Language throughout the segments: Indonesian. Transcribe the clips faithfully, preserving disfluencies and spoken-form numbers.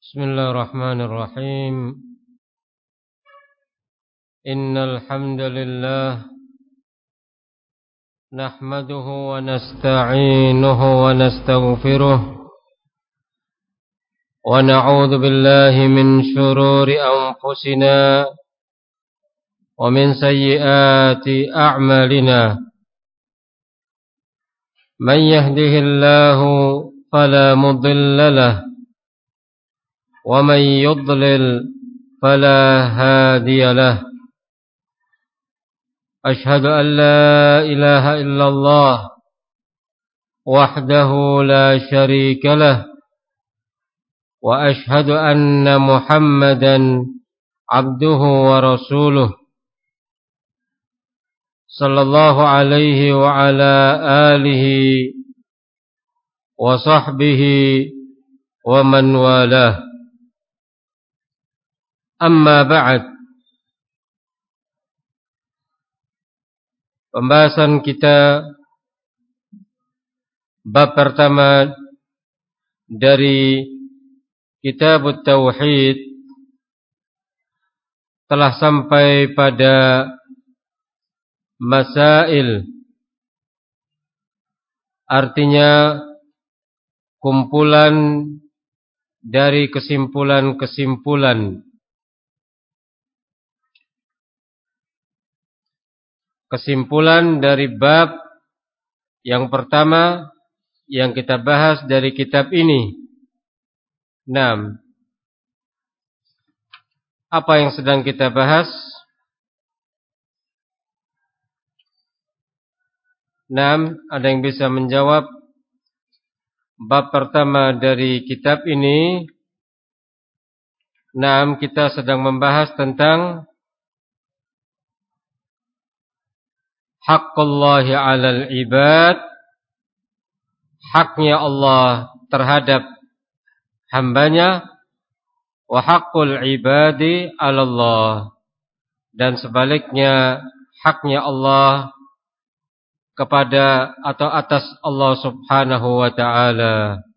Bismillahirrahmanirrahim. Innal hamdalillah nahmaduhu wa nasta'inuhu wa nastaghfiruh wa na'udzu billahi min shururi anfusina wa min sayyiati a'malina. Man yahdihillahu fala mudilla lahu ومن يضلل فلا هادي له أشهد أن لا إله إلا الله وحده لا شريك له وأشهد أن محمدا عبده ورسوله صلى الله عليه وعلى آله وصحبه ومن والاه. Amma ba'd. Pembahasan kita bab pertama dari Kitab Tauhid telah sampai pada masail, artinya kumpulan dari kesimpulan-kesimpulan Kesimpulan dari bab yang pertama yang kita bahas dari kitab ini. Naam. Apa yang sedang kita bahas? Naam, ada yang bisa menjawab bab pertama dari kitab ini? Naam, kita sedang membahas tentang Haqqullahi 'alal ibad, haknya Allah terhadap hambanya, wa haqqul ibadi 'alallah, dan sebaliknya haknya Allah kepada atau atas Allah Subhanahu wa ta'ala.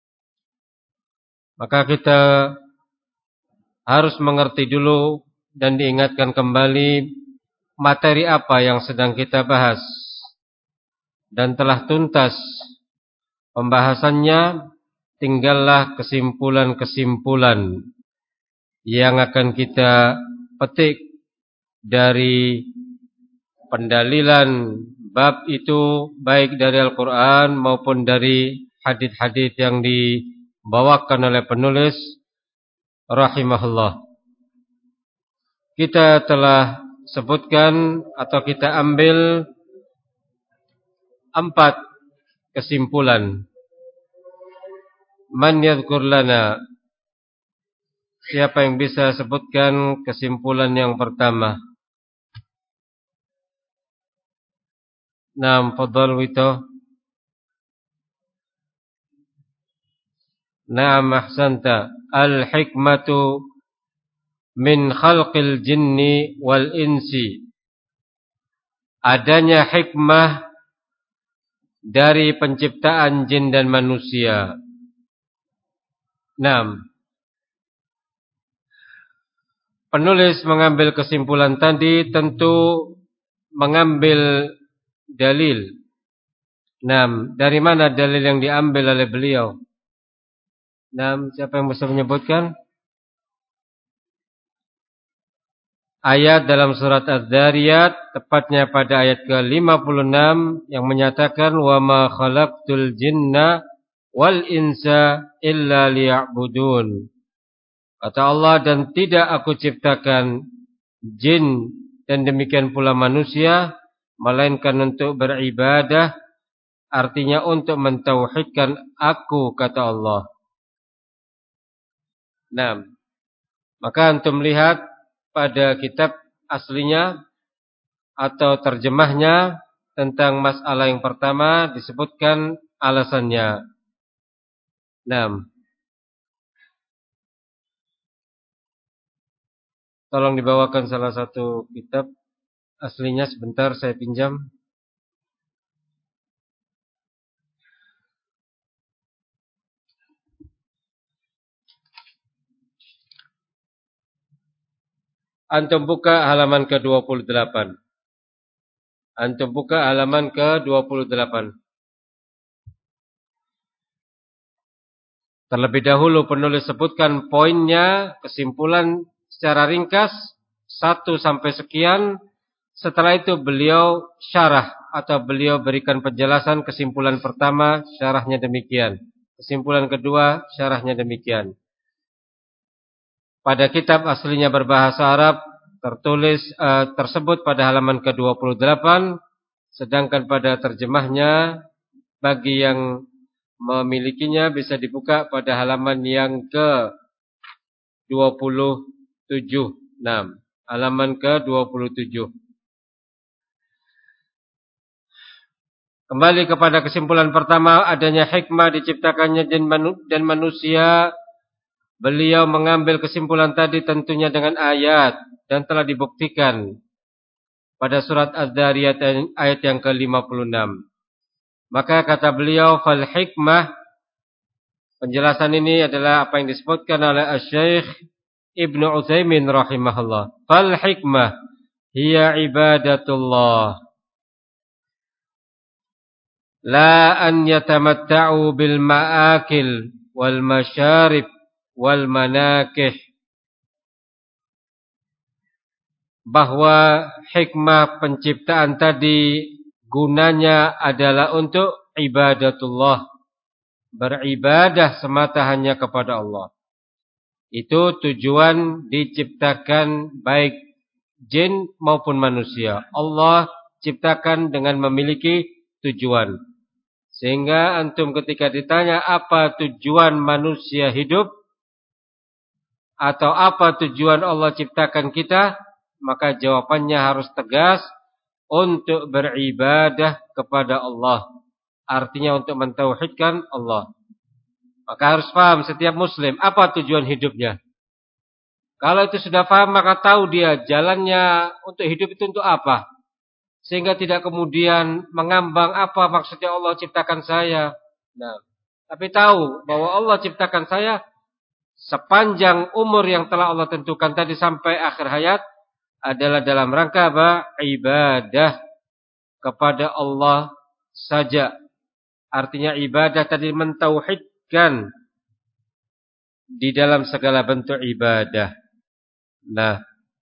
Maka kita harus mengerti dulu dan diingatkan kembali materi apa yang sedang kita bahas, dan telah tuntas pembahasannya, tinggallah kesimpulan-kesimpulan yang akan kita petik dari pendalilan bab itu, baik dari Al-Quran maupun dari hadits-hadits yang dibawakan oleh penulis rahimahullah. Kita telah sebutkan atau kita ambil empat kesimpulan. Man yadhkur lana, siapa yang bisa sebutkan kesimpulan yang pertama? Naam, fadhal wito. Naam, ahsanta. Al-hikmatu min khalqil jinni wal insi, adanya hikmah dari penciptaan jin dan manusia. Naam. Penulis mengambil kesimpulan tadi tentu mengambil dalil. Naam, dari mana dalil yang diambil oleh beliau? Naam, siapa yang bisa menyebutkan? Ayat dalam surat Az-Zariyat, tepatnya pada ayat ke lima puluh enam, yang menyatakan wa ma khalaqtul jinna wal insa illa liya'budun. Kata Allah, dan tidak aku ciptakan jin dan demikian pula manusia melainkan untuk beribadah, artinya untuk mentauhidkan aku, kata Allah. Nah, maka antum lihat pada kitab aslinya atau terjemahnya tentang masalah yang pertama disebutkan alasannya. Nah, tolong dibawakan salah satu kitab aslinya sebentar, saya pinjam. Antum buka halaman ke dua puluh delapan. Antum buka halaman ke dua puluh delapan. Terlebih dahulu penulis sebutkan poinnya, kesimpulan secara ringkas, satu sampai sekian. Setelah itu beliau syarah atau beliau berikan penjelasan kesimpulan pertama, syarahnya demikian. Kesimpulan kedua, syarahnya demikian. Pada kitab aslinya berbahasa Arab tertulis uh, tersebut pada halaman ke dua puluh delapan, sedangkan pada terjemahnya bagi yang memilikinya bisa dibuka pada halaman yang ke dua puluh tujuh. Nah, halaman ke dua puluh tujuh. Kembali kepada kesimpulan pertama, adanya hikmah diciptakannya jin dan manusia. Beliau mengambil kesimpulan tadi tentunya dengan ayat dan telah dibuktikan pada surat Az-Zariyat ayat yang ke lima puluh enam. Maka kata beliau, fal hikmah, penjelasan ini adalah apa yang disebutkan oleh Asy-Syaikh Ibnu Utsaimin rahimahullah. Fal hikmah hiya ibadatullah. La an yatamatta'u bil ma'akil wal masyarib wal manakih. Bahwa hikmah penciptaan tadi gunanya adalah untuk ibadatullah, beribadah semata hanya kepada Allah. Itu tujuan diciptakan baik jin maupun manusia. Allah ciptakan dengan memiliki tujuan. Sehingga antum ketika ditanya apa tujuan manusia hidup atau apa tujuan Allah ciptakan kita, maka jawabannya harus tegas, untuk beribadah kepada Allah. Artinya untuk mentauhidkan Allah. Maka harus paham setiap muslim apa tujuan hidupnya. Kalau itu sudah paham, maka tahu dia jalannya untuk hidup itu untuk apa. Sehingga tidak kemudian mengambang apa maksudnya Allah ciptakan saya. Nah, tapi tahu bahwa Allah ciptakan saya sepanjang umur yang telah Allah tentukan tadi sampai akhir hayat adalah dalam rangka apa? Ibadah kepada Allah saja. Artinya ibadah tadi mentauhidkan di dalam segala bentuk ibadah. Nah,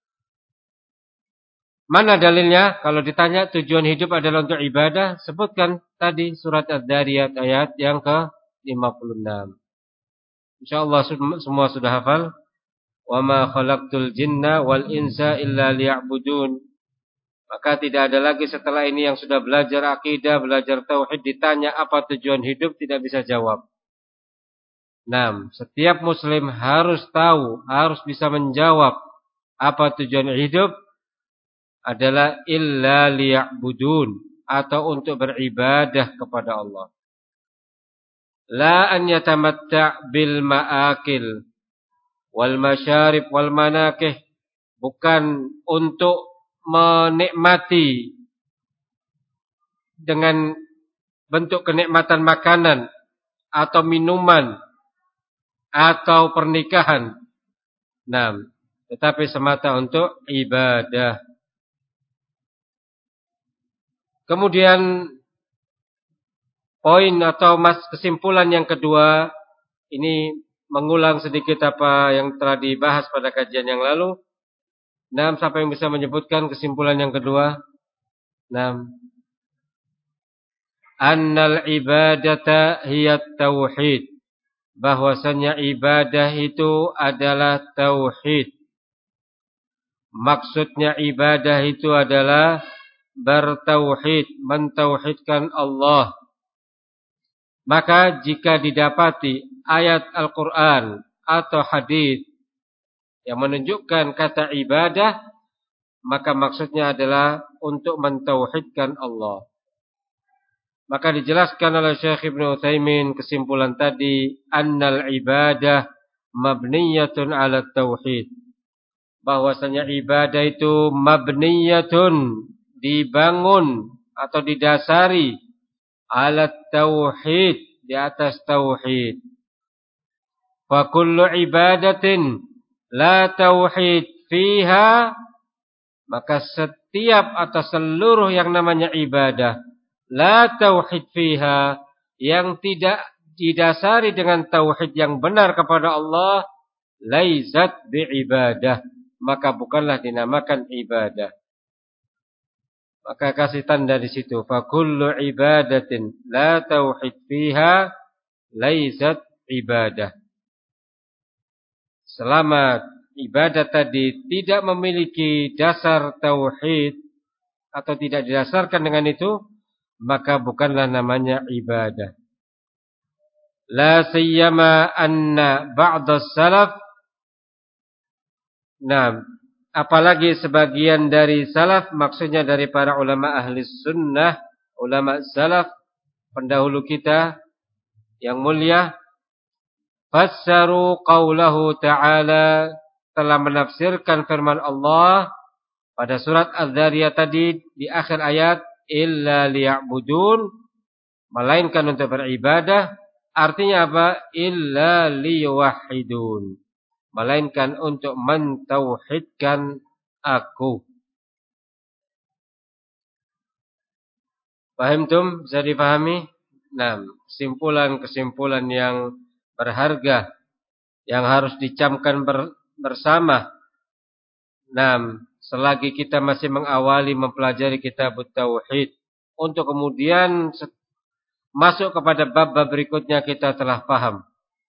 mana dalilnya? Kalau ditanya tujuan hidup adalah untuk ibadah, sebutkan tadi surat Az-Zariyat ayat yang ke lima puluh enam. Insyaallah semua sudah hafal. Wa ma khalaqtul jinna wal insa illa liya'budun. Maka tidak ada lagi setelah ini yang sudah belajar akidah, belajar tauhid, ditanya apa tujuan hidup, tidak bisa jawab. Nah, setiap muslim harus tahu, harus bisa menjawab apa tujuan hidup adalah illa liya'budun, atau untuk beribadah kepada Allah. La an yatamatta' bil ma'akil wal masyarib wal manakih, bukan untuk menikmati dengan bentuk kenikmatan makanan atau minuman atau pernikahan. Nah, tetapi semata untuk ibadah. Kemudian poin atau mas kesimpulan yang kedua, ini mengulang sedikit apa yang telah dibahas pada kajian yang lalu. Nah, siapa yang bisa menyebutkan kesimpulan yang kedua? Nah, annal ibadata hiya tauhid. Bahwasanya ibadah itu adalah tauhid. Maksudnya ibadah itu adalah bertauhid, mentauhidkan Allah. Maka jika didapati ayat Al-Quran atau hadis yang menunjukkan kata ibadah, maka maksudnya adalah untuk mentauhidkan Allah. Maka dijelaskan oleh Syekh Ibnu Utsaimin kesimpulan tadi, annal ibadah mabniyatun ala tauhid. Bahwasanya ibadah itu mabniyatun, dibangun atau didasari ala tauhid, di atas tauhid. Fa kullu ibadatin la tauhid fiha, maka setiap atau seluruh yang namanya ibadah, la tauhid fiha, yang tidak didasari dengan tauhid yang benar kepada Allah, laizat bi'ibadah, maka bukanlah dinamakan ibadah. Maka kasih tanda di situ, fa kullu ibadatin la tauhid fiha laizat ibadah. Selama ibadah tadi tidak memiliki dasar tauhid atau tidak didasarkan dengan itu, maka bukanlah namanya ibadah. La siyama anna ba'da salaf, nah, apalagi sebagian dari salaf, maksudnya dari para ulama ahli sunnah, ulama salaf, pendahulu kita yang mulia, fassaru qawlahu ta'ala, telah menafsirkan firman Allah pada surat Az-Zariyat tadi di akhir ayat, illa liya'budun, melainkan untuk beribadah. Artinya apa? Illa liyuwahhidun, melainkan untuk mentauhidkan aku. Paham tum? Bisa dipahami? Nah, kesimpulan-kesimpulan yang berharga yang harus dicamkan ber, bersama. Nah, selagi kita masih mengawali mempelajari kitab tauhid, untuk kemudian masuk kepada bab-bab berikutnya kita telah paham.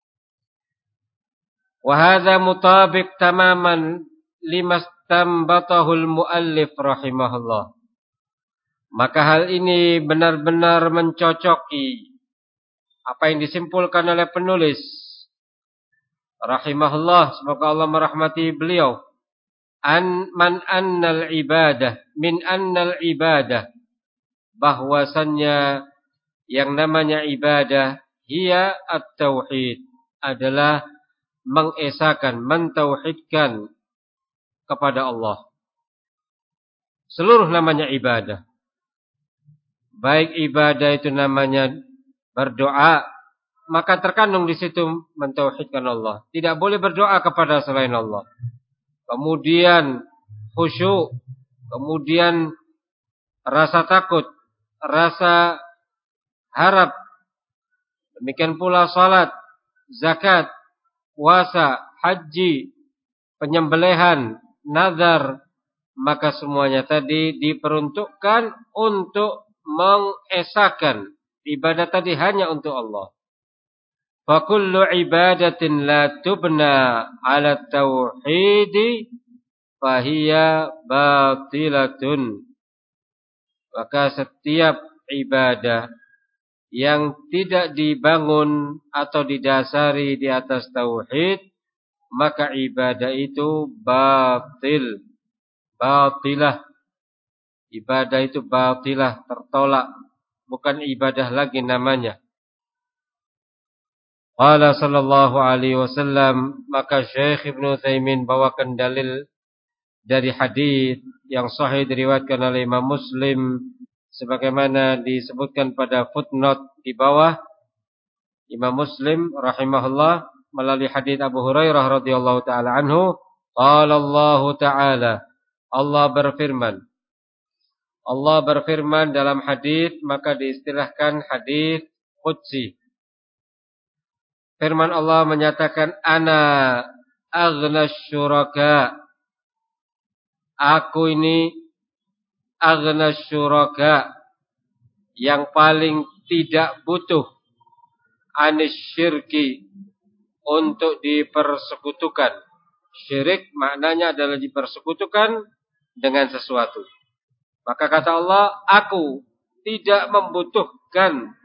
Wa hadza mutabiq tamaman limastanbatahul muallif rahimahullah. Maka hal ini benar-benar mencocoki apa yang disimpulkan oleh penulis rahimahullah, semoga Allah merahmati beliau. An man annal ibadah min annal ibadah, bahwasannya yang namanya ibadah hiya at-tauhid, adalah mengesakan, mentauhidkan kepada Allah. Seluruh namanya ibadah. Baik ibadah itu namanya berdoa, maka terkandung di situ mentauhidkan Allah. Tidak boleh berdoa kepada selain Allah. Kemudian khusyuk, kemudian rasa takut, rasa harap. Demikian pula salat, zakat, puasa, haji, penyembelihan, nazar, maka semuanya tadi diperuntukkan untuk mengesahkan ibadah tadi hanya untuk Allah. Fa kullu ibadatin la tubna 'ala tauhid fa hiya batilatun. Maka setiap ibadah yang tidak dibangun atau didasari di atas tauhid, maka ibadah itu batil. Batilah. Ibadah itu batilah, tertolak, bukan ibadah lagi namanya. Qala sallallahu alaihi wasallam, maka Syekh Ibnu Utsaimin bawakan dalil dari hadis yang sahih diriwayatkan oleh Imam Muslim sebagaimana disebutkan pada footnote di bawah. Imam Muslim rahimahullah melalui hadis Abu Hurairah radhiyallahu taala anhu, qala Allah taala, Allah berfirman. Allah berfirman dalam hadis, maka diistilahkan hadis qudsi. Firman Allah menyatakan, ana aghna syuraka, aku ini aghna syuraka, yang paling tidak butuh anis syirki, untuk dipersekutukan. Syirik maknanya adalah dipersekutukan dengan sesuatu. Maka kata Allah, aku tidak membutuhkan.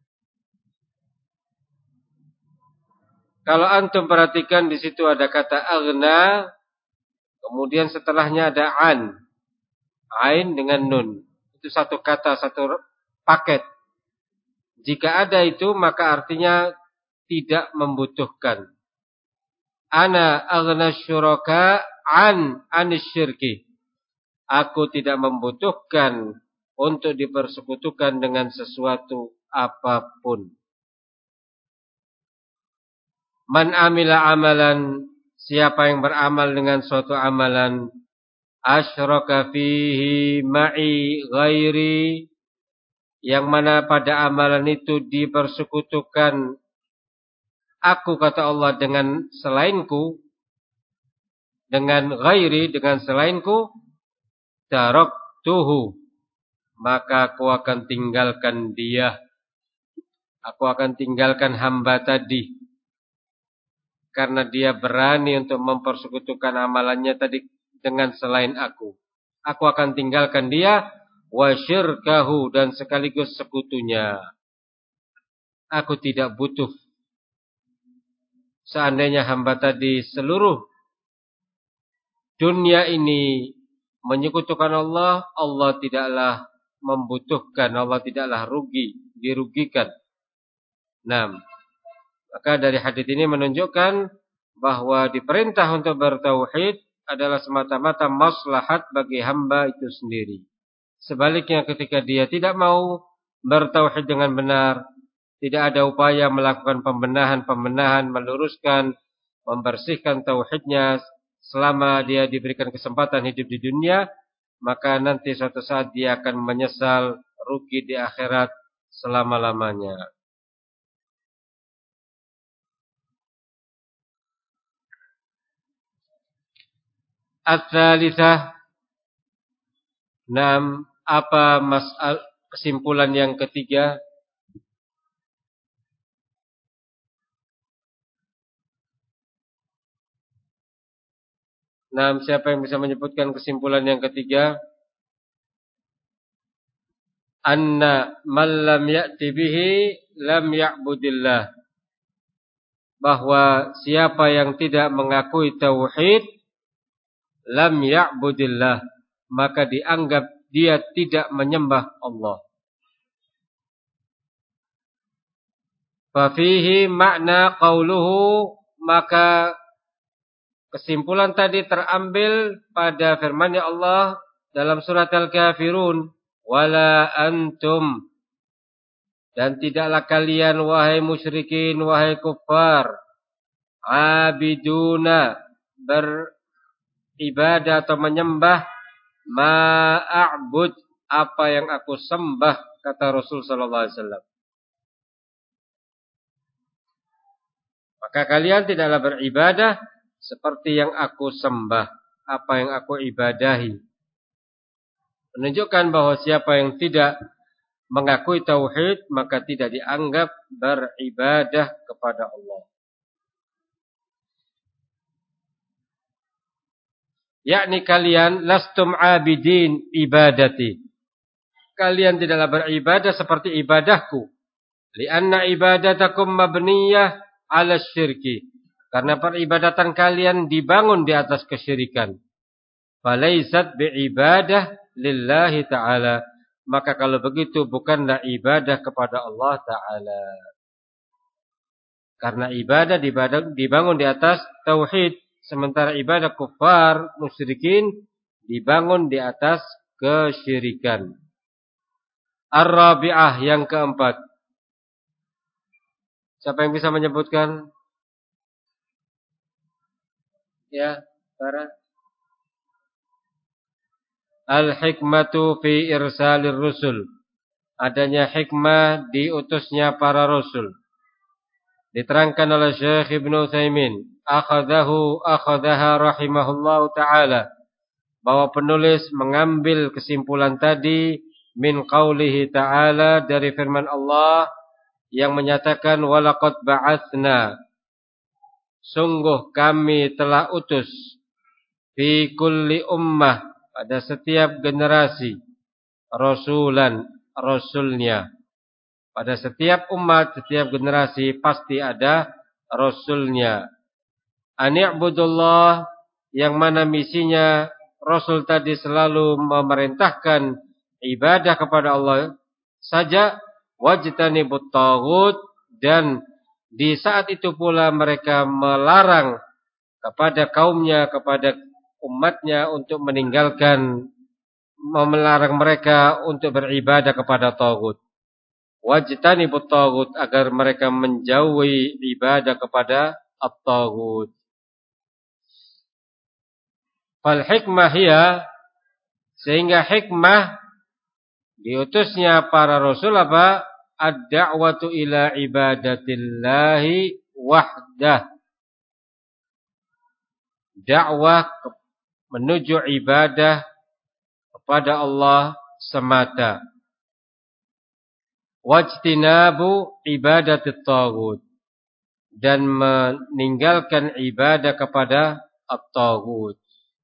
Kalau antum perhatikan di situ ada kata aghna, kemudian setelahnya ada an, ain dengan nun. Itu satu kata, satu paket. Jika ada itu, maka artinya tidak membutuhkan. Ana aghna syuraka an anis syirki. Aku tidak membutuhkan untuk dipersekutukan dengan sesuatu apapun. Man amila amalan, siapa yang beramal dengan suatu amalan asyraka fihi ma'i ghairi, yang mana pada amalan itu dipersekutukan aku, kata Allah, dengan selainku, dengan ghairi, dengan selainku, taraktuhu, maka aku akan tinggalkan dia. Aku akan tinggalkan hamba tadi, karena dia berani untuk mempersekutukan amalannya tadi dengan selain aku. Aku akan tinggalkan dia, wa syirkahu, dan sekaligus sekutunya. Aku tidak butuh. Seandainya hamba tadi seluruh dunia ini menyekutukan Allah, Allah tidaklah membutuhkan, Allah tidaklah rugi, dirugikan. Nah, maka dari hadis ini menunjukkan bahwa diperintah untuk bertauhid adalah semata-mata maslahat bagi hamba itu sendiri. Sebaliknya ketika dia tidak mau bertauhid dengan benar, tidak ada upaya melakukan pembenahan-pembenahan, meluruskan, membersihkan tauhidnya selama dia diberikan kesempatan hidup di dunia, maka nanti suatu saat dia akan menyesal, rugi di akhirat selama-lamanya. Ats-tsalitsah, enam, apa mas'al kesimpulan yang ketiga? Enam, siapa yang bisa menyebutkan kesimpulan yang ketiga? Anna man lam ya'ti bihi lam ya'budillah. Bahwa siapa yang tidak mengakui tauhid, lam ya'budillah, maka dianggap dia tidak menyembah Allah. Fa fihi makna qauluhu, maka kesimpulan tadi terambil pada firman-Nya Allah dalam surat Al-Kafirun, wala antum, dan tidaklah kalian wahai musyrikin, wahai kuffar, abiduna, beribadah atau menyembah, ma'a'bud, apa yang aku sembah, kata Rasul sallallahu alaihi wasallam. Maka kalian tidaklah beribadah seperti yang aku sembah, apa yang aku ibadahi. Menunjukkan bahwa siapa yang tidak mengakui tauhid, maka tidak dianggap beribadah kepada Allah. Yakni kalian lastum abidin ibadati, kalian tidaklah beribadah seperti ibadahku. Lianna ibadatakum mabniyah ala syirki, karena peribadatan kalian dibangun di atas kesyirikan. Falaisat biibadah lillahi ta'ala, maka kalau begitu bukanlah ibadah kepada Allah Ta'ala. Karena ibadah dibangun di atas tauhid, sementara ibadah kufar, musyrikin dibangun di atas kesyirikan. Ar-rabi'ah, yang keempat. Siapa yang bisa menyebutkan? Ya, Sarah. Al-hikmatu fi irsalir rusul, adanya hikmah diutusnya para rasul. Diterangkan oleh Syekh Ibnu Utsaimin, akhadahu akhadaha rahimahullahu taala, bahwa penulis mengambil kesimpulan tadi min qaulihi ta'ala, dari firman Allah yang menyatakan walaqad ba'atsna, sungguh kami telah utus, fi kulli ummah, pada setiap generasi, rasulan, rasulnya. Pada setiap umat, setiap generasi pasti ada rasulnya. Ani'budullah, yang mana misinya rasul tadi selalu memerintahkan ibadah kepada Allah saja, wajtanibut taghut, dan di saat itu pula mereka melarang kepada kaumnya, kepada umatnya untuk meninggalkan, melarang mereka untuk beribadah kepada taghut. Wajtanibut taghut, agar mereka menjauhi ibadah kepada at-taghut. Fal hikmah hiya, sehingga hikmah diutusnya para rasul apa? Ad-da'watu ila ibadatillahi wahdah. Dakwah menuju ibadah kepada Allah semata. Wajtinabu ibadatit taghut, dan meninggalkan ibadah kepada at-taghut.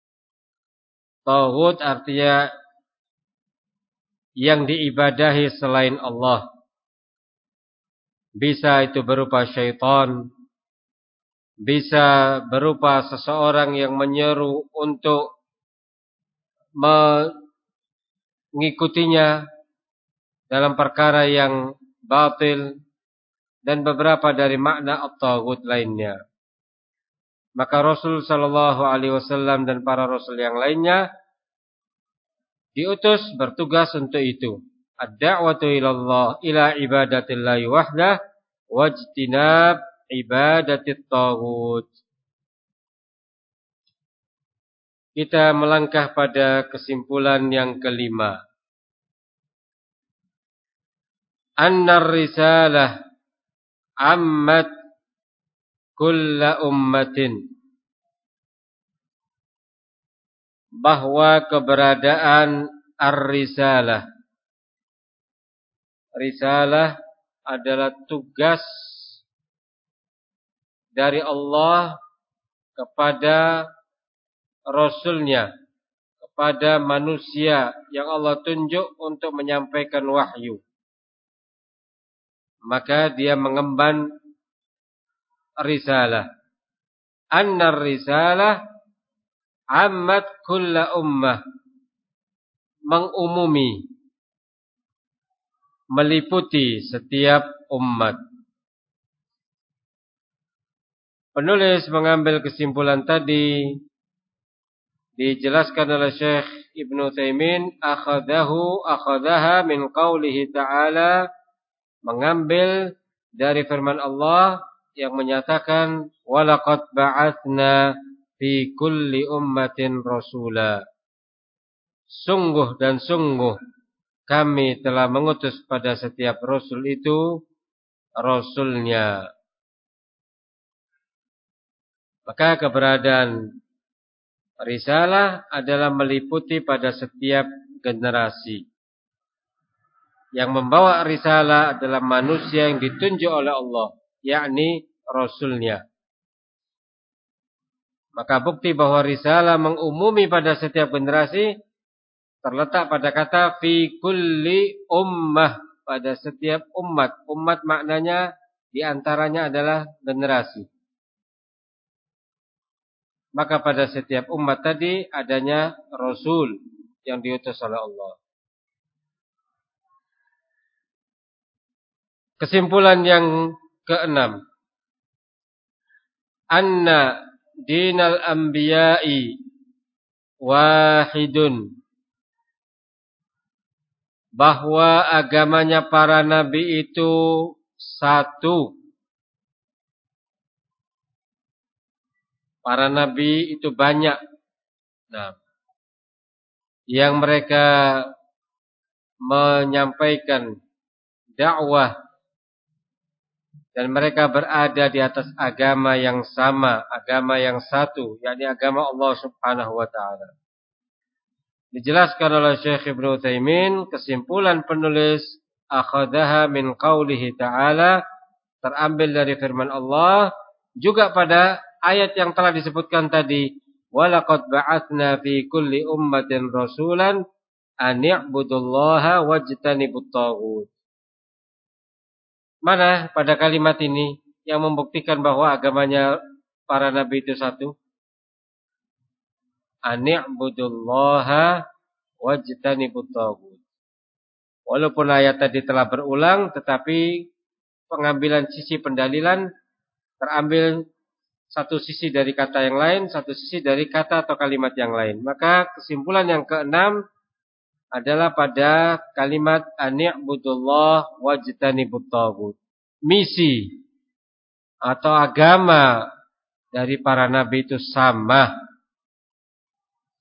Taghut artinya yang diibadahi selain Allah. Bisa itu berupa syaitan, bisa berupa seseorang yang menyeru untuk mengikutinya dalam perkara yang batil, dan beberapa dari makna at-taghut lainnya. Maka Rasul sallallahu alaihi wasallam dan para rasul yang lainnya diutus bertugas untuk itu. Ad-da'watu ilallah ila ibadatillahi wahdah wajtinab ibadatit taghut. Kita melangkah pada kesimpulan yang kelima. Annar risalah ammat kulla ummatin. Bahwa keberadaan ar-risalah. Risalah adalah tugas dari Allah kepada Rasulnya, kepada manusia yang Allah tunjuk untuk menyampaikan wahyu. Maka dia mengemban risalah. Annar risalah ammat kulla ummah, mengumumi, meliputi setiap umat. Penulis mengambil kesimpulan tadi dijelaskan oleh Syekh Ibnu Utsaimin, akhadahu akhadaha min qaulihi ta'ala, mengambil dari firman Allah yang menyatakan walaqad ba'atsna fi kulli ummatin rasula. Sungguh dan sungguh kami telah mengutus pada setiap rasul itu rasulnya. Maka keberadaan risalah adalah meliputi pada setiap generasi. Yang membawa risalah adalah manusia yang ditunjuk oleh Allah, yakni rasulnya. Maka bukti bahwa risalah mengumumi pada setiap generasi terletak pada kata fi kulli ummah, pada setiap umat. Umat maknanya diantaranya adalah generasi. Maka pada setiap umat tadi adanya rasul yang diutus oleh Allah. Kesimpulan yang keenam. Anna dinal anbiya'i wahidun. Bahwa agamanya para nabi itu satu. Para nabi itu banyak. Nah, yang mereka menyampaikan dakwah dan mereka berada di atas agama yang sama, agama yang satu, yakni agama Allah Subhanahu wa taala. Dijelaskan oleh Syekh Ibnu Utsaimin, kesimpulan penulis akhadaha min qaulihi ta'ala, terambil dari firman Allah juga pada ayat yang telah disebutkan tadi, walaqad ba'atsna fi kulli ummatin rasulan an i'budullaha wajtanibut taghut. Mana pada kalimat ini yang membuktikan bahwa agamanya para nabi itu satu? Ani'budullaha wajtanibut taghut. Walaupun ayat tadi telah berulang, tetapi pengambilan sisi pendalilan terambil satu sisi dari kata yang lain, satu sisi dari kata atau kalimat yang lain. Maka kesimpulan yang keenam adalah pada kalimat ani'budullah wajtanibut taghut. Misi atau agama dari para nabi itu sama.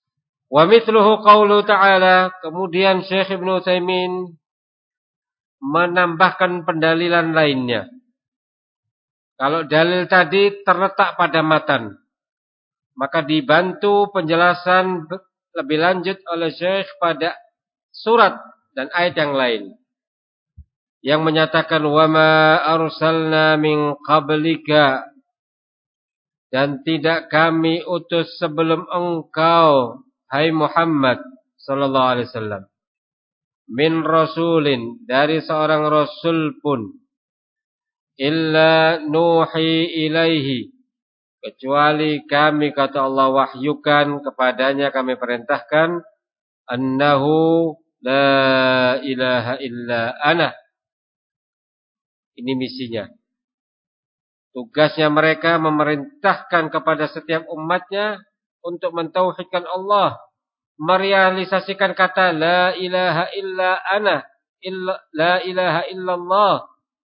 Wa mithluhu qaulu ta'ala, kemudian Syekh Ibnu Utsaimin menambahkan pendalilan lainnya. Kalau dalil tadi terletak pada matan, maka dibantu penjelasan lebih lanjut oleh Syekh pada surat dan ayat yang lain yang menyatakan wa ma arsalna min qablika, dan tidak kami utus sebelum engkau hai Muhammad sallallahu alaihi wasallam min rasulin, dari seorang rasul pun, illa nuhi ilaihi, kecuali kami, kata Allah, wahyukan kepadanya, kami perintahkan, annahu la ilaha illa ana. Ini misinya. Tugasnya mereka memerintahkan kepada setiap umatnya untuk mentauhidkan Allah, merealisasikan kata la ilaha illa ana, illa, la ilaha illallah.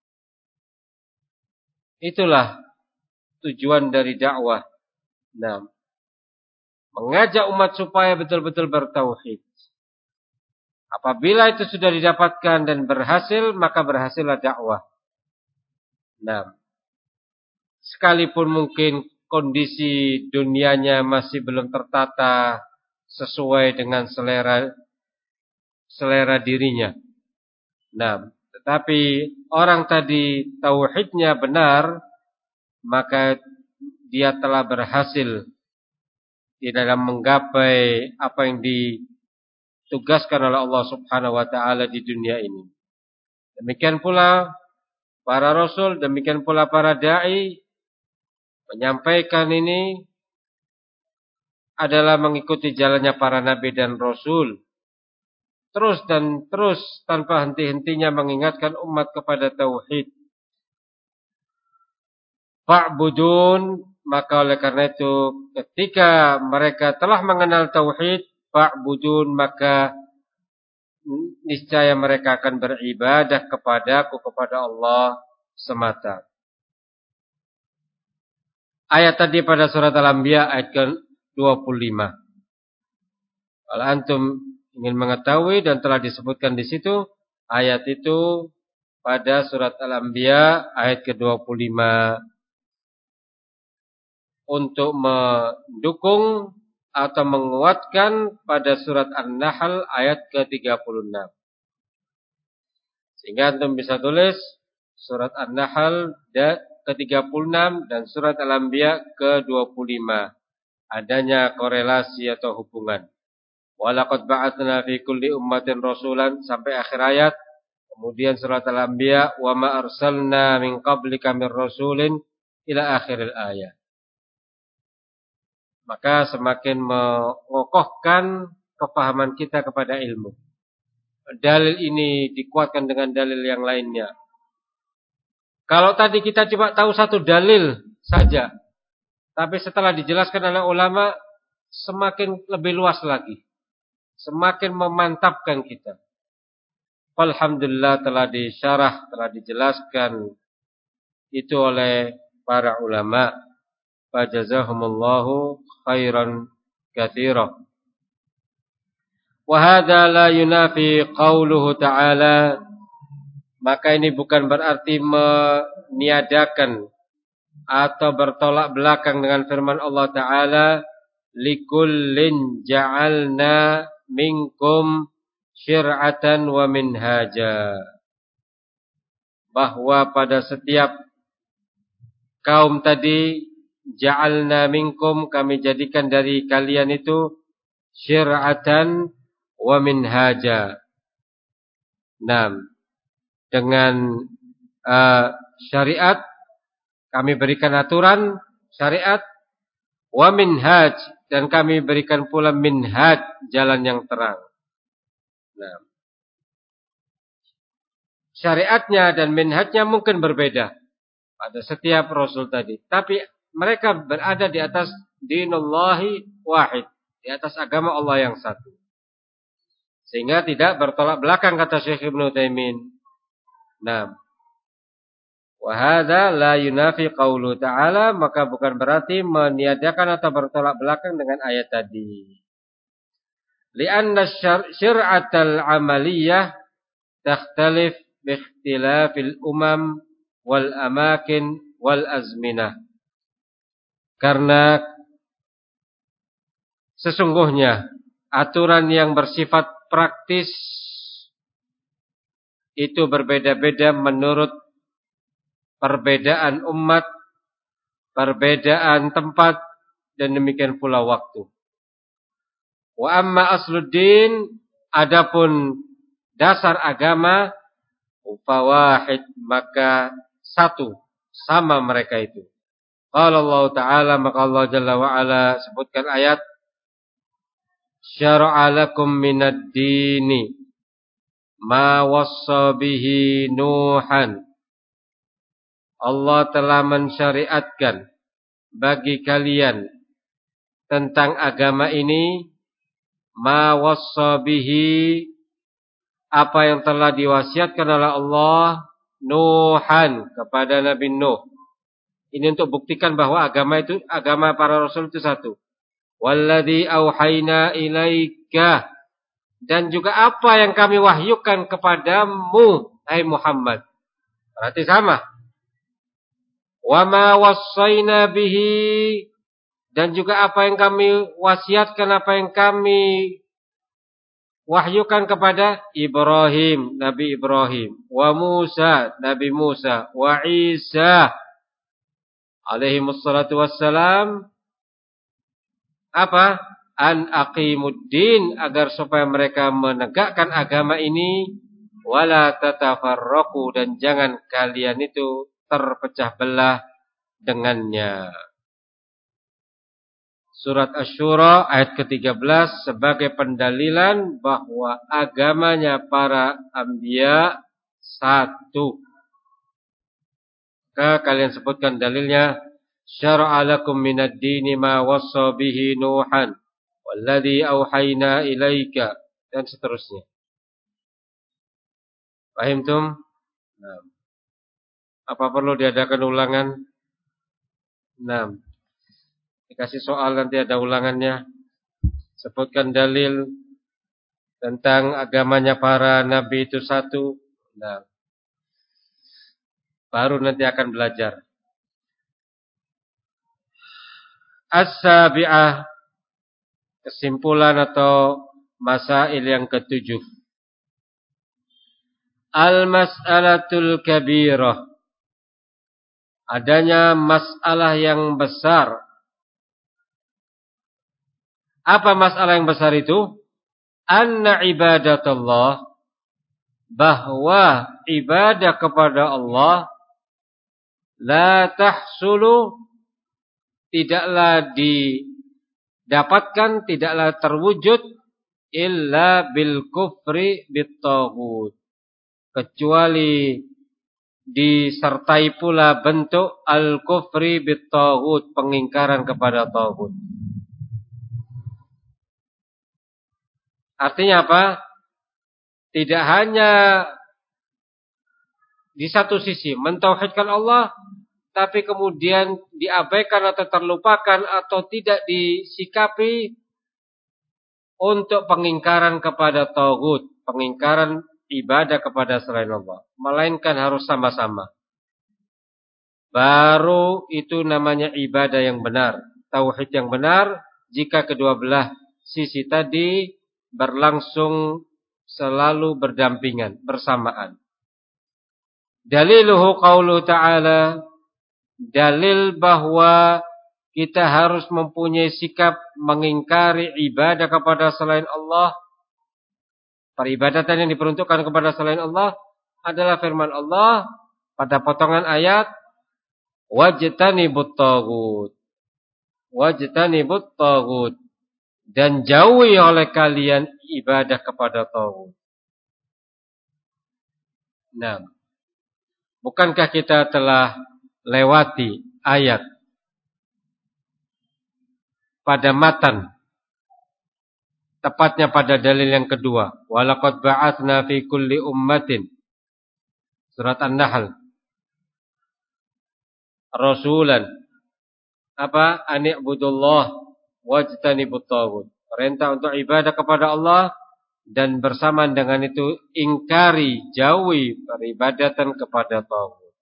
Itulah tujuan dari dakwah. Nah, mengajak umat supaya betul-betul bertauhid. Apabila itu sudah didapatkan dan berhasil, maka berhasillah dakwah. Nah, sekalipun mungkin kondisi dunianya masih belum tertata sesuai dengan selera selera dirinya. Nah, tetapi orang tadi tauhidnya benar, maka dia telah berhasil di dalam menggapai apa yang ditugaskan oleh Allah Subhanahu wa taala di dunia ini. Demikian pula para rasul, demikian pula para dai menyampaikan ini adalah mengikuti jalannya para nabi dan rasul. Terus dan terus tanpa henti-hentinya mengingatkan umat kepada tauhid. Fa'budun, maka oleh karena itu ketika mereka telah mengenal tauhid, fa'budun, maka niscaya mereka akan beribadah kepadaku, kepada Allah semata. Ayat tadi pada surat Al-Anbiya ayat ke dua puluh lima. Kalau antum ingin mengetahui dan telah disebutkan di situ, ayat itu pada surat Al-Anbiya ayat ke dua puluh lima untuk mendukung atau menguatkan pada surat An-Nahl ayat ke tiga puluh enam. Sehingga antum bisa tulis surat An-Nahl ke tiga puluh enam dan surat Al-Anbiya ke dua puluh lima. Adanya korelasi atau hubungan. Walaqad ba'atsna fi kulli ummatin rasulan sampai akhir ayat. Kemudian surat Al-Anbiya wa ma arsalna min qablika mir rasulin ila akhiril ayat. Maka semakin mengokohkan kepahaman kita kepada ilmu. Dalil ini dikuatkan dengan dalil yang lainnya. Kalau tadi kita cuma tahu satu dalil saja, tapi setelah dijelaskan oleh ulama, semakin lebih luas lagi. Semakin memantapkan kita. Alhamdulillah telah disyarah, telah dijelaskan itu oleh para ulama. Fajazahumullahu khairan katsira. Wa hadza la yunafi qauluhu ta'ala, maka ini bukan berarti meniadakan atau bertolak belakang dengan firman Allah Ta'ala, likullin ja'alna minkum syir'atan wa minhaja, bahwa pada setiap kaum tadi, ja'alna minkum, kami jadikan dari kalian itu syir'atan wa minhaja. Nah, dengan uh, syariat, kami berikan aturan syariat, wa minhaj, dan kami berikan pula minhaj, jalan yang terang. Nah, syariatnya dan minhajnya mungkin berbeda pada setiap rasul tadi, tapi mereka berada di atas dinullahi wahid, di atas agama Allah yang satu. Sehingga tidak bertolak belakang, kata Syekh Ibnu Utsaimin. Nah, wa hadza la yunafi qaulu ta'ala, maka bukan berarti meniadakan atau bertolak belakang dengan ayat tadi. Lianna syir'atal amaliyah takhtalif biikhtilafil umam wal amakin wal azminah. Karena sesungguhnya aturan yang bersifat praktis itu berbeda-beda menurut perbedaan umat, perbedaan tempat, dan demikian pula waktu. Wa amma asluddin, adapun dasar agama, fawahid, maka satu, sama mereka itu. Qala Allah Ta'ala, maka Allah Jalla wa'ala sebutkan ayat, syara'a lakum minad dini ma wassa bihi Nuhan. Allah telah mensyariatkan bagi kalian tentang agama ini ma wassa bihi, apa yang telah diwasiatkan oleh Allah Nuhan, kepada Nabi Nuh. Ini untuk buktikan bahwa agama itu, agama para rasul itu satu. Walladzi auhayna ilaika, dan juga apa yang kami wahyukan kepadamu, hai Muhammad. Berarti sama. Wa ma wassayna bihi, dan juga apa yang kami wasiatkan, apa yang kami wahyukan kepada Ibrahim, Nabi Ibrahim, wa Musa, Nabi Musa, wa Isa alaihi wassalatu wassalam, apa? An aqimuddin, agar supaya mereka menegakkan agama ini, wala tatafarraqu, dan jangan kalian itu terpecah belah dengannya. Surat Asy-Syura ayat ketiga belas sebagai pendalilan bahwa agamanya para anbiya satu. Maka kalian sebutkan dalilnya, syara'a lakum minad dini ma wassa bihi Nuhan walladzi auhayna ilaika, dan seterusnya. Paham tum? Nah. Apa perlu diadakan ulangan? Nah. Dikasih soal nanti ada ulangannya. Sebutkan dalil tentang agamanya para nabi itu satu. Nah. Baru nanti akan belajar. As-sabi'ah, kesimpulan atau masail yang ketujuh. Al-mas'alatul kabirah, adanya masalah yang besar. Apa masalah yang besar itu? Anna ibadatullah, bahwa ibadah kepada Allah la tahsulu, tidaklah didapatkan, tidaklah terwujud illa bil kufri bit taghut, kecuali disertai pula bentuk al kufri bit taghut, pengingkaran kepada taghut. Artinya apa? Tidak hanya di satu sisi mentauhidkan Allah, tapi kemudian diabaikan atau terlupakan atau tidak disikapi untuk pengingkaran kepada taghut, pengingkaran ibadah kepada selain Allah. Melainkan harus sama-sama. Baru itu namanya ibadah yang benar, tauhid yang benar, jika kedua belah sisi tadi berlangsung selalu berdampingan, bersamaan. Daliluhu qauluhu ta'ala, dalil bahwa kita harus mempunyai sikap mengingkari ibadah kepada selain Allah, peribadatan yang diperuntukkan kepada selain Allah, adalah firman Allah pada potongan ayat, wajtanibut taghut, wajtanibut taghut, dan jauhi oleh kalian ibadah kepada taghut. Nah, bukankah kita telah lewati ayat pada matan, tepatnya pada dalil yang kedua, walaqad ba'atsna fi kulli ummatin, surat An-Nahl, rasulan apa? Ani'budullah wajtanibut taghut. perintah untuk ibadah kepada Allah, dan bersamaan dengan itu ingkari, jauhi peribadatan kepada taghut.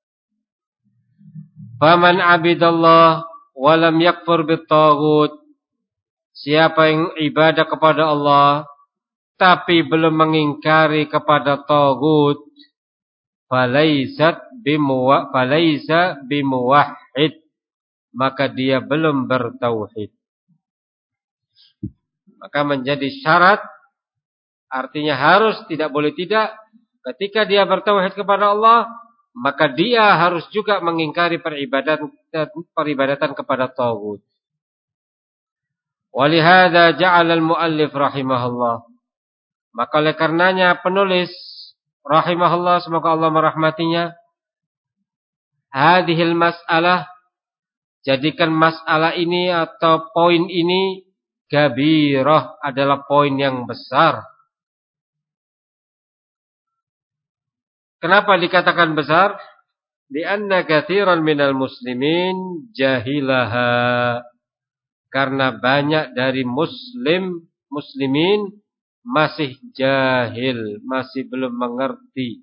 Faman abidallah wa lam yakfur bit-taghut, siapa yang ibadah kepada Allah tapi belum mengingkari kepada taghut, falaisat bimuwa falaisa bimuwahhid, maka dia belum bertauhid. Maka menjadi syarat, artinya harus, tidak boleh tidak, ketika dia bertauhid kepada Allah, maka dia harus juga mengingkari peribadatan peribadatan kepada taghut. Walihada ja'ala al-muallif rahimahullah, maka oleh karenanya penulis rahimahullah, semoga Allah merahmatinya, hadhil mas'alah, jadikan masalah ini atau poin ini, kabirah, adalah poin yang besar. Kenapa dikatakan besar? Lianna katsiran minal muslimin jahilaha, karena banyak dari muslim muslimin masih jahil, masih belum mengerti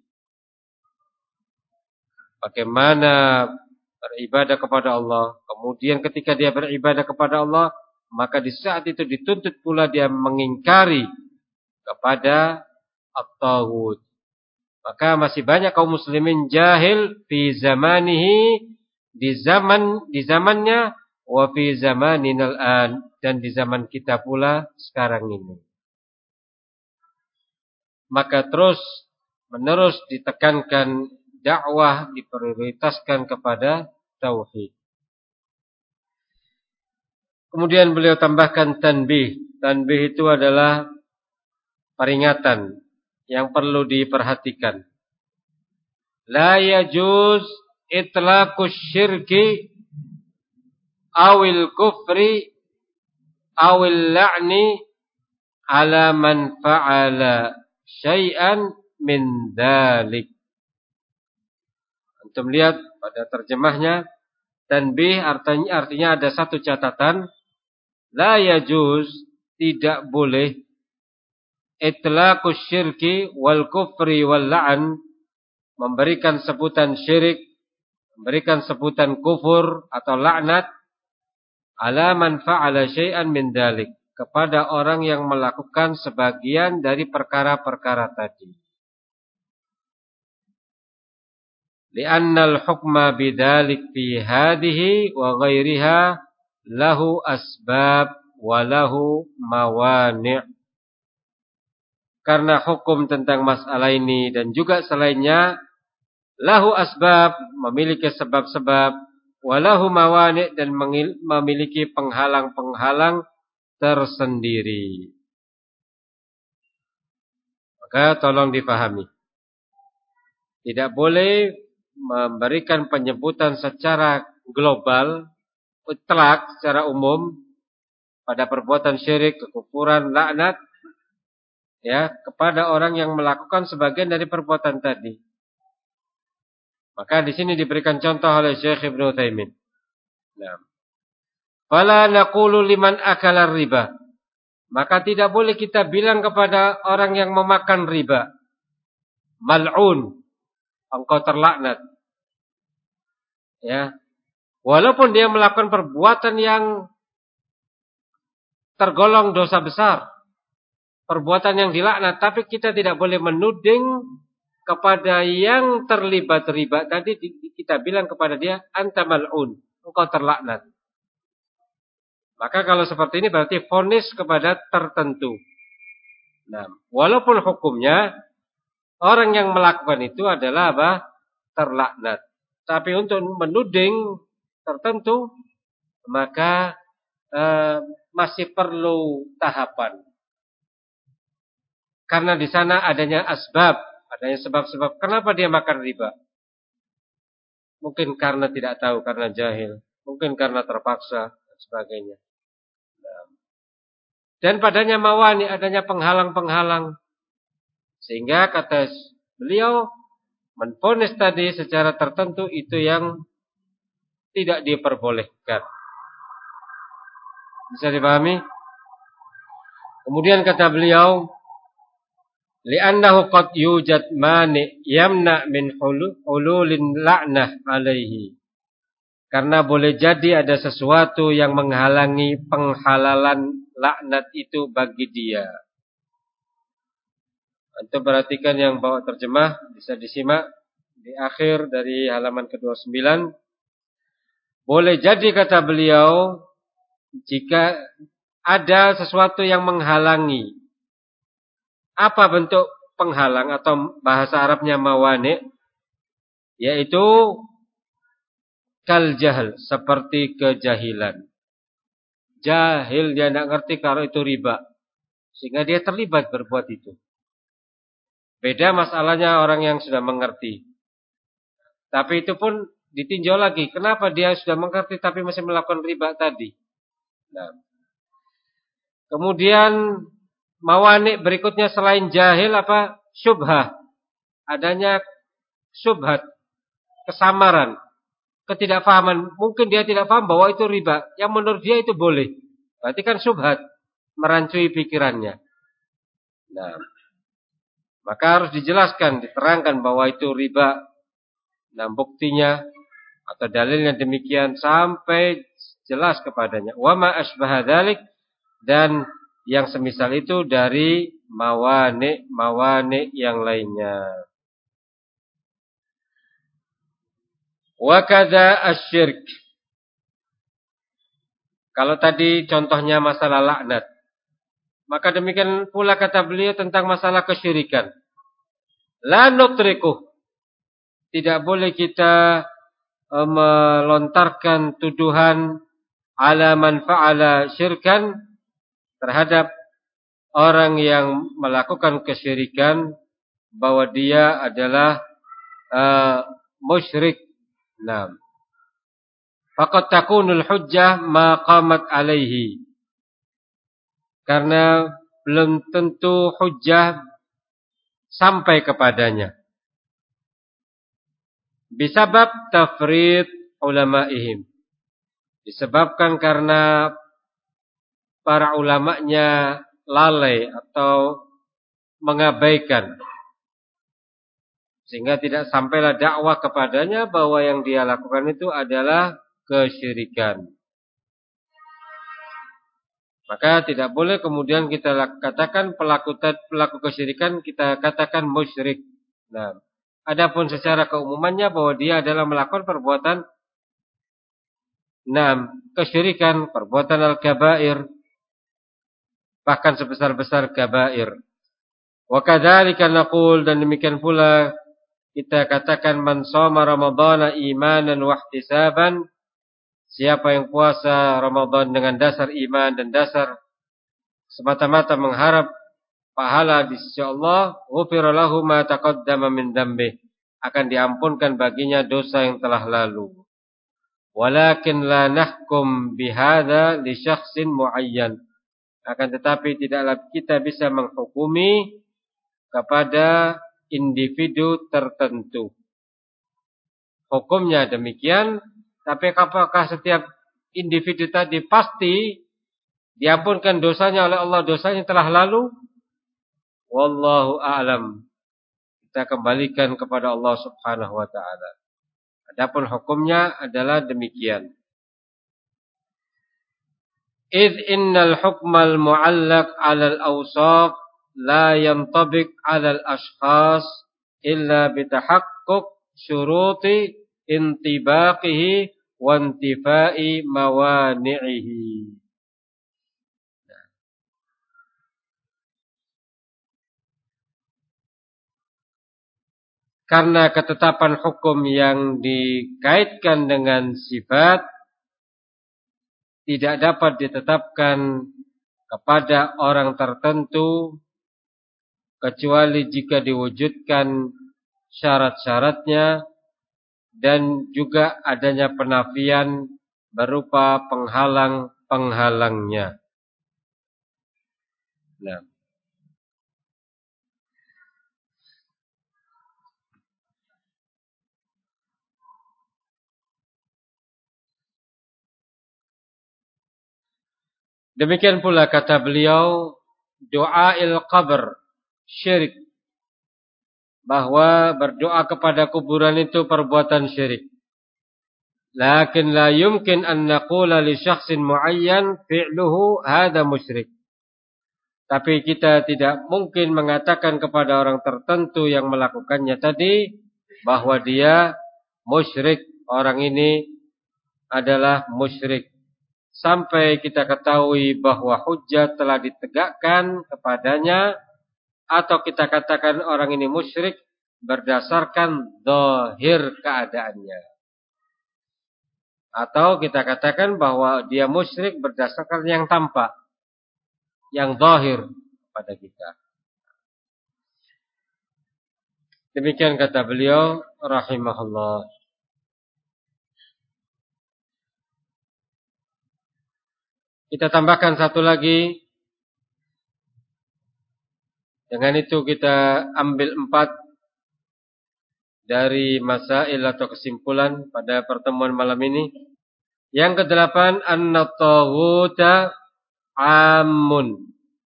bagaimana beribadah kepada Allah. Kemudian ketika dia beribadah kepada Allah, maka di saat itu dituntut pula dia mengingkari kepada at-taghut. Maka masih banyak kaum muslimin jahil fi zamanihi, di zaman di zamannya, wa fi zamaninal an, dan di zaman kita pula sekarang ini. Maka terus menerus ditekankan dakwah, diprioritaskan kepada tauhid. Kemudian beliau tambahkan tanbih. Tanbih itu adalah peringatan yang perlu diperhatikan. La yajuz itlaqus syirki awil kufri awil la'ni ala man fa'ala syai'an min dzalik. Antum lihat pada terjemahnya, tanbih artinya artinya ada satu catatan, la yajuz, tidak boleh, itlaqus syirki wal kufri wal la'an, memberikan sebutan syirik, memberikan sebutan kufur atau laknat, ala man fa'ala syai'an min dzalik, kepada orang yang melakukan sebagian dari perkara-perkara tadi. Li'annal hukma bidzalik fi hadhihi wa ghairiha lahu asbab wa lahu mawani'. Karena hukum tentang masalah ini dan juga selainnya, lahu asbab, memiliki sebab-sebab, wa lahu mawani', dan memiliki penghalang-penghalang tersendiri. Maka tolong difahami, tidak boleh memberikan penyebutan secara global, mutlak, secara umum pada perbuatan syirik, kekufuran, laknat, ya, kepada orang yang melakukan sebagian dari perbuatan tadi. Maka di sini diberikan contoh oleh Syekh Ibnu Utsaimin. Nah, fala naqulu liman akala riba, maka tidak boleh kita bilang kepada orang yang memakan riba, mal'un, engkau terlaknat. Ya. Walaupun dia melakukan perbuatan yang tergolong dosa besar, perbuatan yang dilaknat, tapi kita tidak boleh menuding kepada yang terlibat riba tadi, kita bilang kepada dia, anta mal'un, engkau terlaknat. Maka kalau seperti ini berarti vonis kepada tertentu. Nah, walaupun hukumnya orang yang melakukan itu adalah apa? Terlaknat. Tapi untuk menuding tertentu, maka eh, masih perlu tahapan. Karena di sana adanya asbab, adanya sebab-sebab. Kenapa dia makan riba? Mungkin karena tidak tahu, karena jahil. Mungkin karena terpaksa, dan sebagainya. Dan padanya mawani, adanya penghalang-penghalang. Sehingga kata beliau, menvonis tadi secara tertentu itu yang tidak diperbolehkan. Bisa dipahami? Kemudian kata beliau, li'annahu qad yujad mani yamna min hululin la'nah alaihi. Karena boleh jadi ada sesuatu yang menghalangi penghalalan laknat itu bagi dia. Antum perhatikan yang bawa terjemah, bisa disimak di akhir dari halaman kedua puluh sembilan. Boleh jadi kata beliau, jika ada sesuatu yang menghalangi. Apa bentuk penghalang atau bahasa Arabnya mawani? Yaitu kal jahil, seperti kejahilan. Jahil, dia tidak ngerti kalau itu riba, sehingga dia terlibat berbuat itu. Beda masalahnya orang yang sudah mengerti. Tapi itu pun ditinjau lagi. Kenapa dia sudah mengerti tapi masih melakukan riba tadi? Nah. Kemudian mawani berikutnya selain jahil apa? Syubhah. Adanya syubhat, kesamaran, ketidakfahaman. Mungkin dia tidak paham bahwa itu riba. Yang menurut dia itu boleh. Berarti kan syubhat, merancui pikirannya. Nah, maka harus dijelaskan, diterangkan bahwa itu riba. Nah, buktinya atau dalilnya demikian sampai jelas kepadanya. Wa ma asbaha dzalik, dan yang semisal itu dari mawani-mawani yang lainnya. Wa kadza asyirk. Kalau tadi contohnya masalah laknat, maka demikian pula kata beliau tentang masalah kesyirikan. La nutriku. Tidak boleh kita e, melontarkan tuduhan ala man fa'ala syirkan terhadap orang yang melakukan kesyirikan bahwa dia adalah uh, musyrik. Nah, faqad takunul hujjah ma qamat alaihi. Karena belum tentu hujjah sampai kepadanya. Bisabab tafrid ulama'ihim. Disebabkan karena para ulamanya lalai atau mengabaikan, sehingga tidak sampailah dakwah kepadanya bahwa yang dia lakukan itu adalah kesyirikan. Maka tidak boleh kemudian kita katakan pelaku pelaku kesyirikan kita katakan musyrik. Nah, adapun secara keumumannya bahwa dia adalah melakukan perbuatan nah, kesyirikan, perbuatan al-kabair, bahkan sebesar-besar kabair. Wa kadzalika naqul, dan demikian pula kita katakan man shoma ramadhana imanan wa ihtisaban, siapa yang puasa Ramadan dengan dasar iman dan dasar semata-mata mengharap pahala di sisi Allah, ghufira lahu ma taqaddama min dzambi, akan diampunkan baginya dosa yang telah lalu. Walakin la nahkum bihadza li syakhsin muayyan, akan tetapi tidaklah kita bisa menghukumi kepada individu tertentu. Hukumnya demikian, tapi apakah setiap individu tadi pasti diampunkan dosanya oleh Allah, dosanya telah lalu? Wallahu a'lam. Kita kembalikan kepada Allah Subhanahu wa taala. Adapun hukumnya adalah demikian. Idh innal hukmal mu'allaq 'alal awsaf la yantabiq 'alal ashkhas illa bitahaqquq syuruti intibaqihi wa intifai mawani'ihi. Karena ketetapan hukum yang dikaitkan dengan sifat tidak dapat ditetapkan kepada orang tertentu kecuali jika diwujudkan syarat-syaratnya dan juga adanya penafian berupa penghalang-penghalangnya. Nah, demikian pula kata beliau, du'ail qabr syirik, bahwa berdoa kepada kuburan itu perbuatan syirik. Lakin la yumkin an naqula li syakhsin muayyan fi'luhu hadha musyrik. Tapi kita tidak mungkin mengatakan kepada orang tertentu yang melakukannya tadi bahwa dia musyrik, orang ini adalah musyrik, sampai kita ketahui bahwa hujjah telah ditegakkan kepadanya, atau kita katakan orang ini musyrik berdasarkan zahir keadaannya, atau kita katakan bahwa dia musyrik berdasarkan yang tampak, yang zahir pada kita. Demikian kata beliau rahimahullah. Kita tambahkan satu lagi. Dengan itu kita ambil empat dari masail atau kesimpulan pada pertemuan malam ini. Yang kedelapan, anna taghuta amun,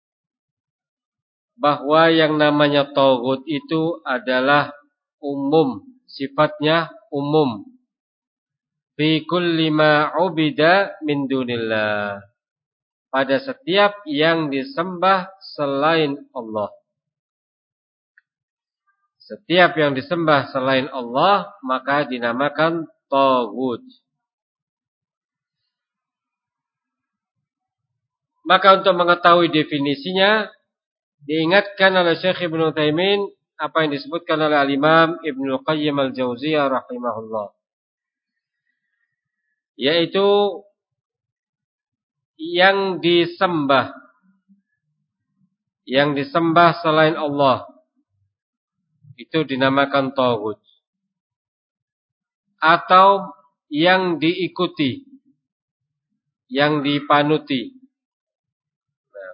bahwa yang namanya taghut itu adalah umum, sifatnya umum. Fi kulli ma ubida min dunillah, pada setiap yang disembah selain Allah. Setiap yang disembah selain Allah maka dinamakan taghut. Maka untuk mengetahui definisinya, diingatkan oleh Syekh Ibnu Utsaimin apa yang disebutkan oleh Al-Imam Ibnu Qayyim Al-Jauziyah rahimahullah, yaitu yang disembah, yang disembah selain Allah itu dinamakan taghut, atau yang diikuti, yang dipanuti. Nah,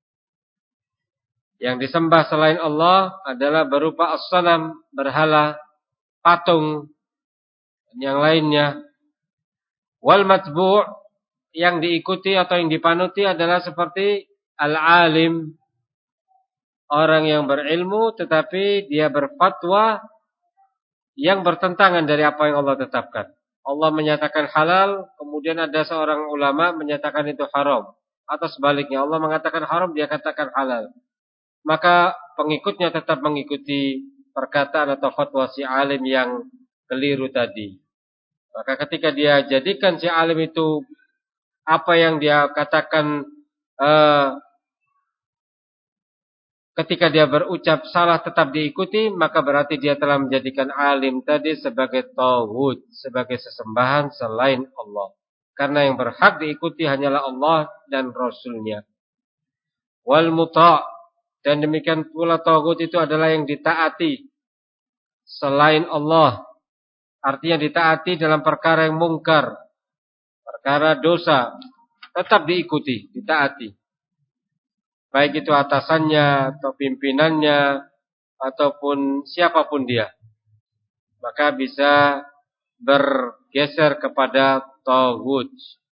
yang disembah selain Allah adalah berupa as-sanam, berhala, patung, dan yang lainnya. Wal matbu', yang diikuti atau yang dipanuti adalah seperti al-alim, orang yang berilmu tetapi dia berfatwa yang bertentangan dari apa yang Allah tetapkan. Allah menyatakan halal, kemudian ada seorang ulama menyatakan itu haram, atau sebaliknya Allah mengatakan haram, dia katakan halal. Maka pengikutnya tetap mengikuti perkataan atau fatwa si alim yang keliru tadi. Maka ketika dia jadikan si alim itu apa yang dia katakan uh, ketika dia berucap salah tetap diikuti, maka berarti dia telah menjadikan alim tadi sebagai taghut, sebagai sesembahan selain Allah. Karena yang berhak diikuti hanyalah Allah dan Rasulnya. Wal muta', dan demikian pula taghut itu adalah yang ditaati selain Allah. Artinya ditaati dalam perkara yang mungkar, perkara dosa, tetap diikuti, ditaati. Baik itu atasannya atau pimpinannya ataupun siapapun dia, maka bisa bergeser kepada taghut.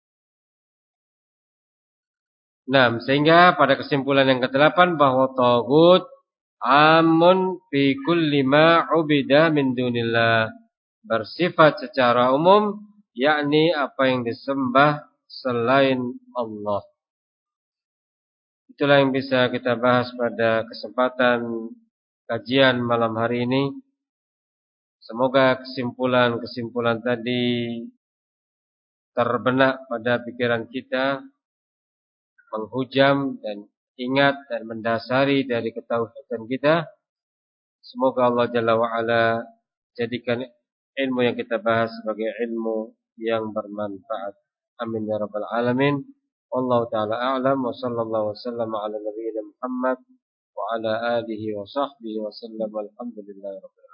Nah, sehingga pada kesimpulan yang kedelapan bahwa taghut amun fi kulli ma ubida min dunillah, bersifat secara umum, yakni apa yang disembah selain Allah. Itulah yang bisa kita bahas pada kesempatan kajian malam hari ini. Semoga kesimpulan-kesimpulan tadi terbenak pada pikiran kita, menghujam dan ingat dan mendasari dari ketauhidan kita. Semoga Allah Jalla wa'ala jadikan ilmu yang kita bahas sebagai ilmu yang bermanfaat. Amin ya rabbal alamin. Wallahu ta'ala a'lam, wa sallallahu wa sallam ala nabiyyina Muhammad wa ala alihi wa sahbihi wa sallam, walhamdulillahi rabbil alamin.